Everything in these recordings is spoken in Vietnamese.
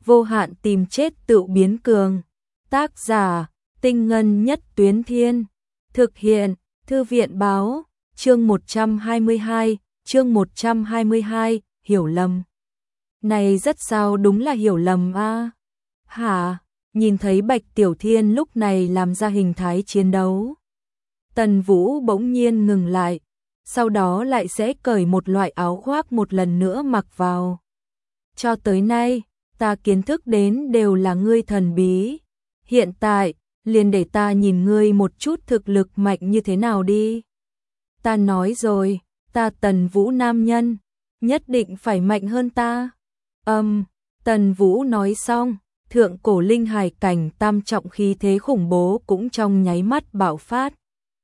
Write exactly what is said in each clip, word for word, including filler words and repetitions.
vô hạn tìm chết tự biến cường. Tác giả, Tinh Ngân Nhất Tuyến Thiên. Thực hiện, Thư viện Báo. Chương một trăm hai mươi hai, chương một trăm hai mươi hai, hiểu lầm. Này rất sao đúng là hiểu lầm a. À? Hả? Nhìn thấy Bạch Tiểu Thiên lúc này làm ra hình thái chiến đấu. Tần Vũ bỗng nhiên ngừng lại, sau đó lại sẽ cởi một loại áo khoác một lần nữa mặc vào. Cho tới nay, ta kiến thức đến đều là ngươi thần bí. Hiện tại, liền để ta nhìn ngươi một chút thực lực mạnh như thế nào đi. Ta nói rồi, ta Tần Vũ nam nhân, nhất định phải mạnh hơn ta. Âm, um, Tần Vũ nói xong, thượng cổ linh hải cảnh tam trọng khí thế khủng bố cũng trong nháy mắt bạo phát.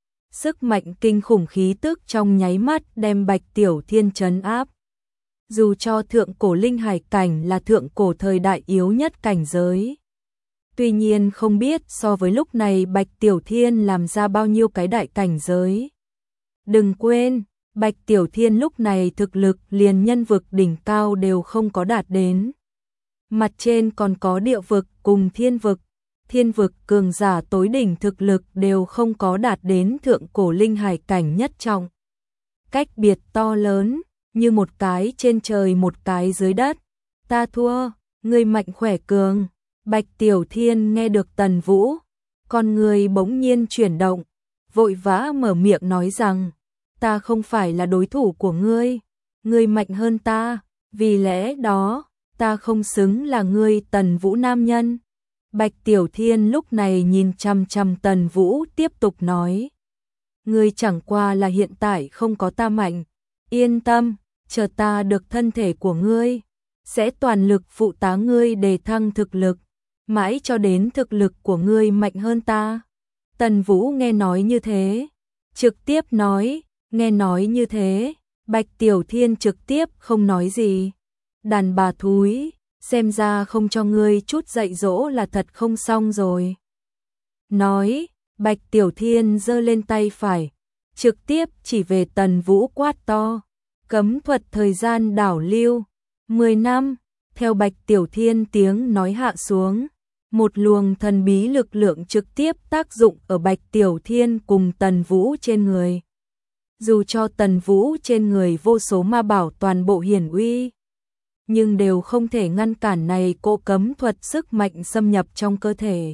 Sức mạnh kinh khủng khí tức trong nháy mắt đem Bạch Tiểu Thiên trấn áp. Dù cho thượng cổ linh hải cảnh là thượng cổ thời đại yếu nhất cảnh giới. Tuy nhiên không biết so với lúc này Bạch Tiểu Thiên làm ra bao nhiêu cái đại cảnh giới. Đừng quên, Bạch Tiểu Thiên lúc này thực lực liền nhân vực đỉnh cao đều không có đạt đến. Mặt trên còn có địa vực cùng thiên vực. Thiên vực cường giả tối đỉnh thực lực đều không có đạt đến thượng cổ linh hải cảnh nhất trọng. Cách biệt to lớn, như một cái trên trời một cái dưới đất. Ta thua, ngươi mạnh khỏe cường. Bạch Tiểu Thiên nghe được Tần Vũ, con người bỗng nhiên chuyển động, vội vã mở miệng nói rằng, ta không phải là đối thủ của ngươi, ngươi mạnh hơn ta, vì lẽ đó, ta không xứng là ngươi Tần Vũ nam nhân. Bạch Tiểu Thiên lúc này nhìn chằm chằm Tần Vũ tiếp tục nói, ngươi chẳng qua là hiện tại không có ta mạnh, yên tâm, chờ ta được thân thể của ngươi, sẽ toàn lực phụ tá ngươi đề thăng thực lực, mãi cho đến thực lực của ngươi mạnh hơn ta. Tần Vũ nghe nói như thế, trực tiếp nói, nghe nói như thế, Bạch Tiểu Thiên trực tiếp không nói gì. Đàn bà thúi, xem ra không cho ngươi chút dạy dỗ là thật không xong rồi. Nói, Bạch Tiểu Thiên giơ lên tay phải, trực tiếp chỉ về Tần Vũ quát to, cấm thuật thời gian đảo lưu, mười năm, theo Bạch Tiểu Thiên tiếng nói hạ xuống. Một luồng thần bí lực lượng trực tiếp tác dụng ở Bạch Tiểu Thiên cùng Tần Vũ trên người. Dù cho Tần Vũ trên người vô số ma bảo toàn bộ hiển uy, nhưng đều không thể ngăn cản này cỗ cấm thuật sức mạnh xâm nhập trong cơ thể.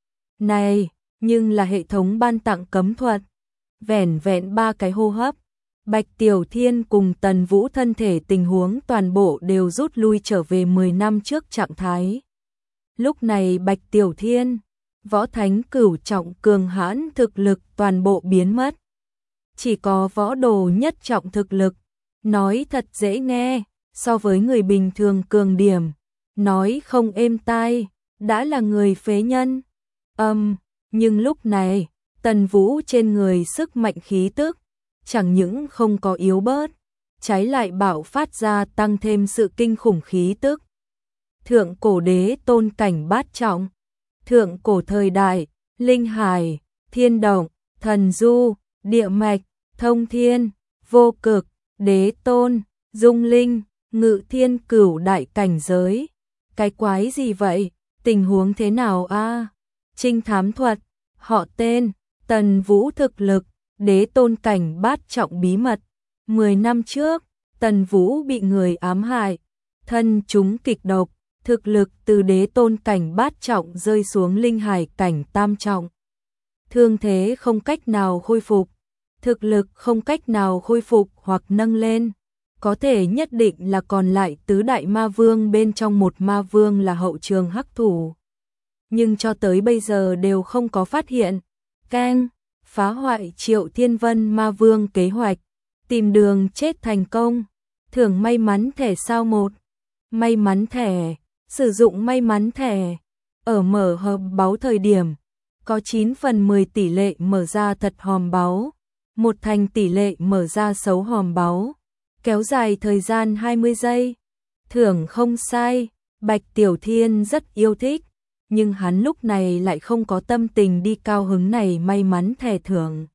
Này, nhưng là hệ thống ban tặng cấm thuật. Vẻn vẹn ba cái hô hấp, Bạch Tiểu Thiên cùng Tần Vũ thân thể tình huống toàn bộ đều rút lui trở về mười năm trước trạng thái. Lúc này Bạch Tiểu Thiên, võ thánh cửu trọng cường hãn thực lực toàn bộ biến mất. Chỉ có võ đồ nhất trọng thực lực, nói thật dễ nghe, so với người bình thường cường điểm, nói không êm tai, đã là người phế nhân. Âm, um, nhưng lúc này, Tần Vũ trên người sức mạnh khí tức, chẳng những không có yếu bớt, trái lại bạo phát ra tăng thêm sự kinh khủng khí tức. Thượng cổ đế tôn cảnh bát trọng, thượng cổ thời đại, linh hải, thiên động, thần du, địa mạch, thông thiên, vô cực, đế tôn, dung linh, ngự thiên cửu đại cảnh giới. Cái quái gì vậy? Tình huống thế nào a? À? Trinh thám thuật, họ tên, Tần Vũ thực lực, đế tôn cảnh bát trọng bí mật. Mười năm trước, Tần Vũ bị người ám hại, thân chúng kịch độc. Thực lực từ đế tôn cảnh bát trọng rơi xuống linh hải cảnh tam trọng. Thương thế không cách nào khôi phục, thực lực không cách nào khôi phục hoặc nâng lên. Có thể nhất định là còn lại tứ đại ma vương bên trong một ma vương là hậu trường hắc thủ. Nhưng cho tới bây giờ đều không có phát hiện. Keng, phá hoại Triệu Thiên Vân ma vương kế hoạch, tìm đường chết thành công. Thưởng may mắn thẻ sao một. May mắn thẻ. Sử dụng may mắn thẻ, ở mở hòm báu thời điểm, có chín phần mười tỷ lệ mở ra thật hòm báu, một thành tỷ lệ mở ra xấu hòm báu, kéo dài thời gian hai mươi giây. Thưởng không sai, Bạch Tiểu Thiên rất yêu thích, nhưng hắn lúc này lại không có tâm tình đi cao hứng này may mắn thẻ thưởng.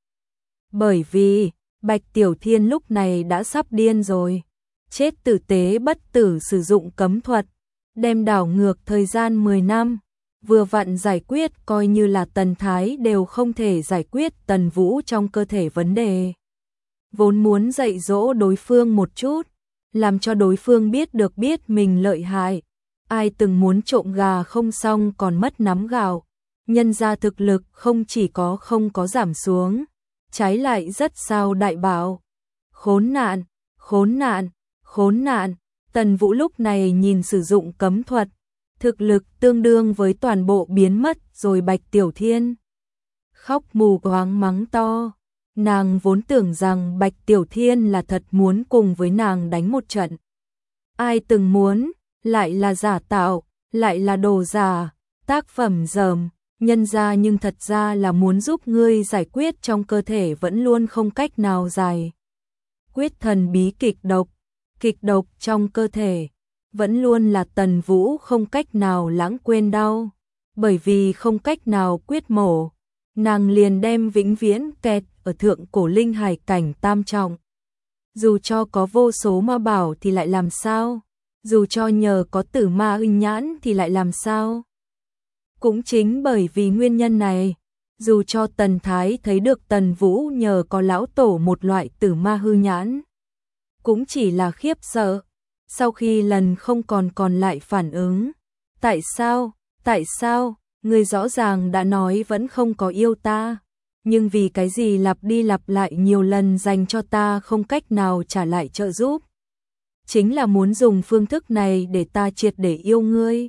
Bởi vì, Bạch Tiểu Thiên lúc này đã sắp điên rồi, chết tử tế bất tử sử dụng cấm thuật. đem đảo ngược thời gian mười năm, vừa vặn giải quyết coi như là Tần Thái đều không thể giải quyết Tần Vũ trong cơ thể vấn đề. Vốn muốn dạy dỗ đối phương một chút, làm cho đối phương biết được biết mình lợi hại. Ai từng muốn trộm gà không xong còn mất nắm gạo, nhân ra thực lực không chỉ có không có giảm xuống, trái lại rất sao đại bảo. Khốn nạn, khốn nạn, khốn nạn, Tần Vũ lúc này nhìn sử dụng cấm thuật, thực lực tương đương với toàn bộ biến mất rồi. Bạch Tiểu Thiên khóc mù quáng mắng to, nàng vốn tưởng rằng Bạch Tiểu Thiên là thật muốn cùng với nàng đánh một trận. Ai từng muốn, lại là giả tạo, lại là đồ giả, tác phẩm dởm, nhân ra nhưng thật ra là muốn giúp ngươi giải quyết trong cơ thể vẫn luôn không cách nào giải quyết thần bí kịch độc, kịch độc trong cơ thể, vẫn luôn là Tần Vũ không cách nào lãng quên đau, bởi vì không cách nào quyết mổ, nàng liền đem vĩnh viễn kẹt ở thượng cổ linh hải cảnh tam trọng. Dù cho có vô số ma bảo thì lại làm sao? Dù cho nhờ có tử ma huynh nhãn thì lại làm sao? Cũng chính bởi vì nguyên nhân này, dù cho Tần Thái thấy được Tần Vũ nhờ có lão tổ một loại tử ma hư nhãn, cũng chỉ là khiếp sợ, sau khi lần không còn còn lại phản ứng. Tại sao, tại sao, người rõ ràng đã nói vẫn không có yêu ta, nhưng vì cái gì lặp đi lặp lại nhiều lần dành cho ta không cách nào trả lại trợ giúp? Chính là muốn dùng phương thức này để ta triệt để yêu ngươi,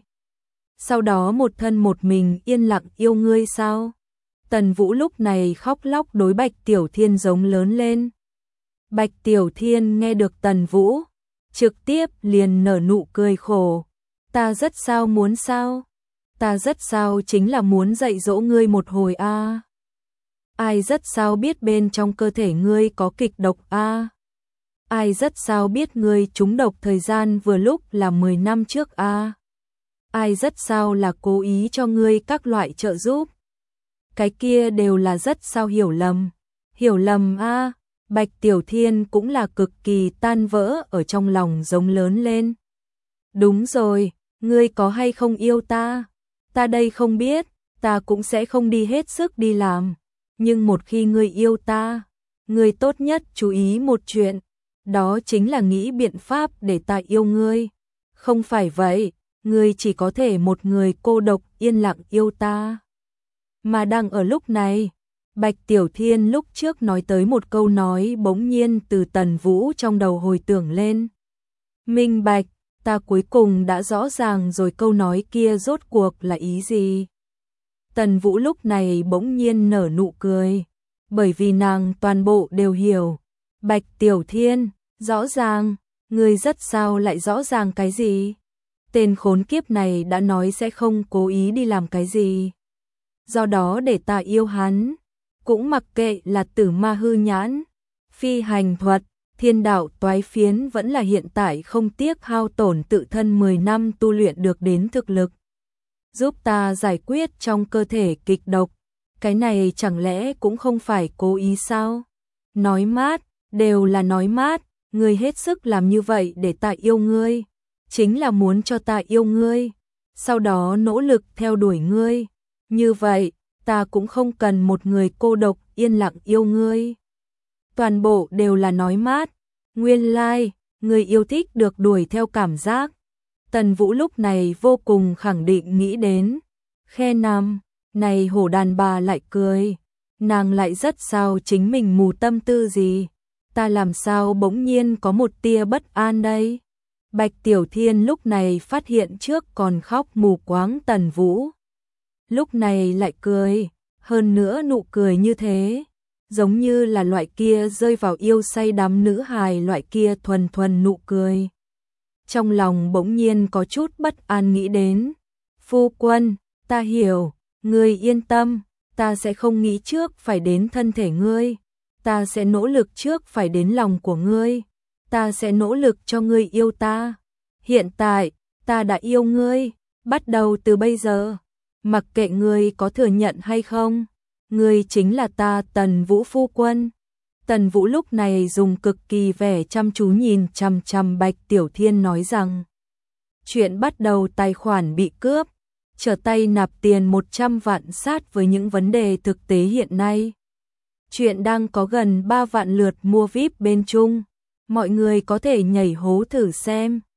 sau đó một thân một mình yên lặng yêu ngươi sao? Tần Vũ lúc này khóc lóc đối Bạch Tiểu Thiên giống lớn lên. Bạch Tiểu Thiên nghe được Tần Vũ, trực tiếp liền nở nụ cười khổ. Ta rất sao muốn sao? Ta rất sao chính là muốn dạy dỗ ngươi một hồi a. À. Ai rất sao biết bên trong cơ thể ngươi có kịch độc a. À. Ai rất sao biết ngươi trúng độc thời gian vừa lúc là mười năm trước a. À. Ai rất sao là cố ý cho ngươi các loại trợ giúp. Cái kia đều là rất sao hiểu lầm. Hiểu lầm a. À. Bạch Tiểu Thiên cũng là cực kỳ tan vỡ ở trong lòng giống lớn lên. Đúng rồi, ngươi có hay không yêu ta? Ta đây không biết, ta cũng sẽ không đi hết sức đi làm. Nhưng một khi ngươi yêu ta, ngươi tốt nhất chú ý một chuyện, đó chính là nghĩ biện pháp để ta yêu ngươi. Không phải vậy, ngươi chỉ có thể một người cô độc yên lặng yêu ta. Mà đang ở lúc này, Bạch Tiểu Thiên lúc trước nói tới một câu nói bỗng nhiên từ Tần Vũ trong đầu hồi tưởng lên. Minh bạch, ta cuối cùng đã rõ ràng rồi câu nói kia rốt cuộc là ý gì. Tần Vũ lúc này bỗng nhiên nở nụ cười, bởi vì nàng toàn bộ đều hiểu. Bạch Tiểu Thiên, rõ ràng, ngươi rất sao lại rõ ràng cái gì? Tên khốn kiếp này đã nói sẽ không cố ý đi làm cái gì. Do đó để ta yêu hắn, cũng mặc kệ là tử ma hư nhãn, phi hành thuật, thiên đạo toái phiến vẫn là hiện tại không tiếc hao tổn tự thân mười năm tu luyện được đến thực lực. Giúp ta giải quyết trong cơ thể kịch độc, cái này chẳng lẽ cũng không phải cố ý sao? Nói mát, đều là nói mát, ngươi hết sức làm như vậy để ta yêu ngươi, chính là muốn cho ta yêu ngươi, sau đó nỗ lực theo đuổi ngươi. Như vậy, ta cũng không cần một người cô độc yên lặng yêu ngươi. Toàn bộ đều là nói mát, nguyên lai, like, ngươi yêu thích được đuổi theo cảm giác. Tần Vũ lúc này vô cùng khẳng định nghĩ đến. Khe nằm, này hổ đàn bà lại cười. Nàng lại rất sao chính mình mù tâm tư gì. Ta làm sao bỗng nhiên có một tia bất an đây. Bạch Tiểu Thiên lúc này phát hiện trước còn khóc mù quáng Tần Vũ. Lúc này lại cười, hơn nữa nụ cười như thế, giống như là loại kia rơi vào yêu say đắm nữ hài loại kia thuần thuần nụ cười. Trong lòng bỗng nhiên có chút bất an nghĩ đến. Phu quân, ta hiểu, ngươi yên tâm, ta sẽ không nghĩ trước phải đến thân thể ngươi, ta sẽ nỗ lực trước phải đến lòng của ngươi, ta sẽ nỗ lực cho ngươi yêu ta. Hiện tại, ta đã yêu ngươi, bắt đầu từ bây giờ, mặc kệ ngươi có thừa nhận hay không, ngươi chính là ta Tần Vũ phu quân. Tần Vũ lúc này dùng cực kỳ vẻ chăm chú nhìn chằm chằm Bạch Tiểu Thiên nói rằng, Chuyện bắt đầu tài khoản bị cướp, trở tay nạp tiền một trăm vạn sát với những vấn đề thực tế hiện nay. Chuyện đang có gần ba vạn lượt mua vi ai pi bên Trung. Mọi người có thể nhảy hố thử xem.